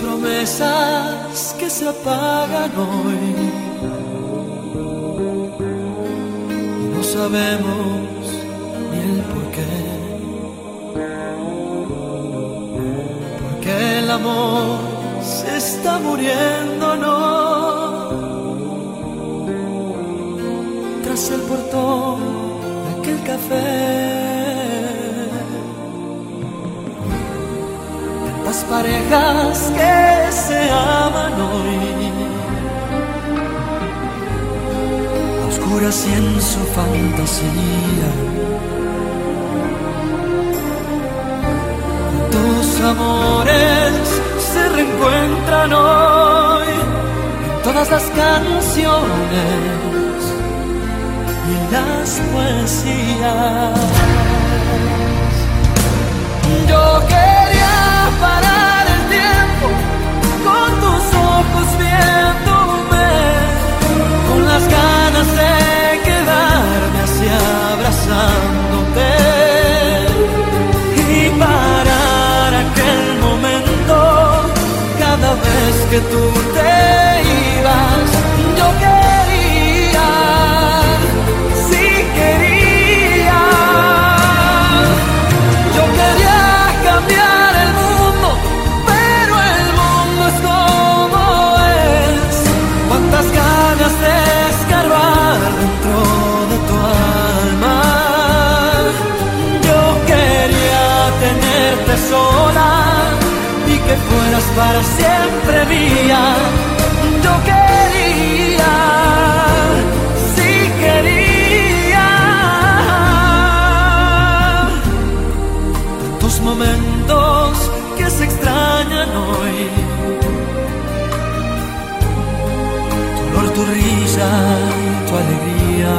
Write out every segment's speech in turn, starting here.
promesas que se apagan hoy y no sabemos ni el porqué, porque el amor se está muriendo, no, tras el portón de aquel café. Las parejas que se aman hoy, a oscuras y en su fantasía. Tus amores se reencuentran hoy en todas las canciones y las poesías. Yo quería parar el tiempo con tus ojos viéndome, con las ganas de quedarme así abrazándote y parar aquel momento cada vez que tú te ibas. Yo quería, sí quería, yo quería cambiar el mundo, pero el mundo es como es. Cuántas ganas de escarbar dentro de tu alma. Yo quería tenerte sola y que fueras para siempre mía. Yo quería, sí quería. Tus momentos que se extrañan hoy, tu olor, tu risa y tu alegría.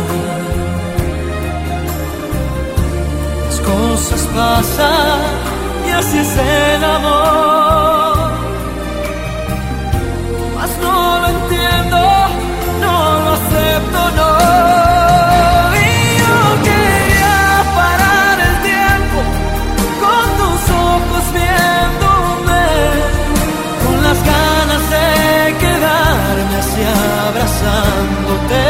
Las cosas pasan y así es el amor, mas no lo entiendo, no lo acepto, no. Y yo quería parar el tiempo con tus ojos viéndome, con las ganas de quedarme así abrazándote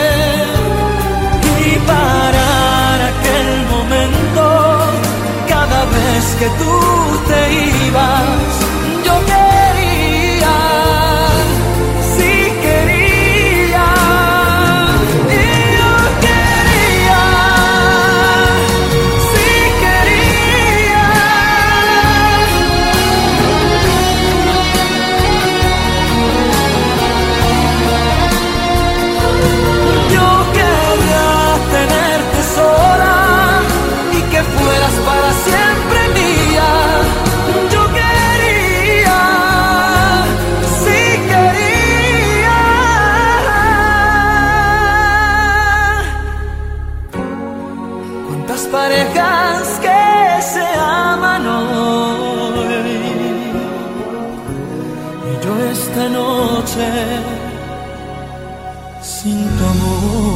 y parar aquel momento cada vez que tú te ibas. Yo quería, sí quería, y yo quería, sí quería. Yo quería tenerte sola y que fueras para siempre mía. Yo quería, sí quería. Cuántas parejas que se aman hoy y yo esta noche sin tu amor.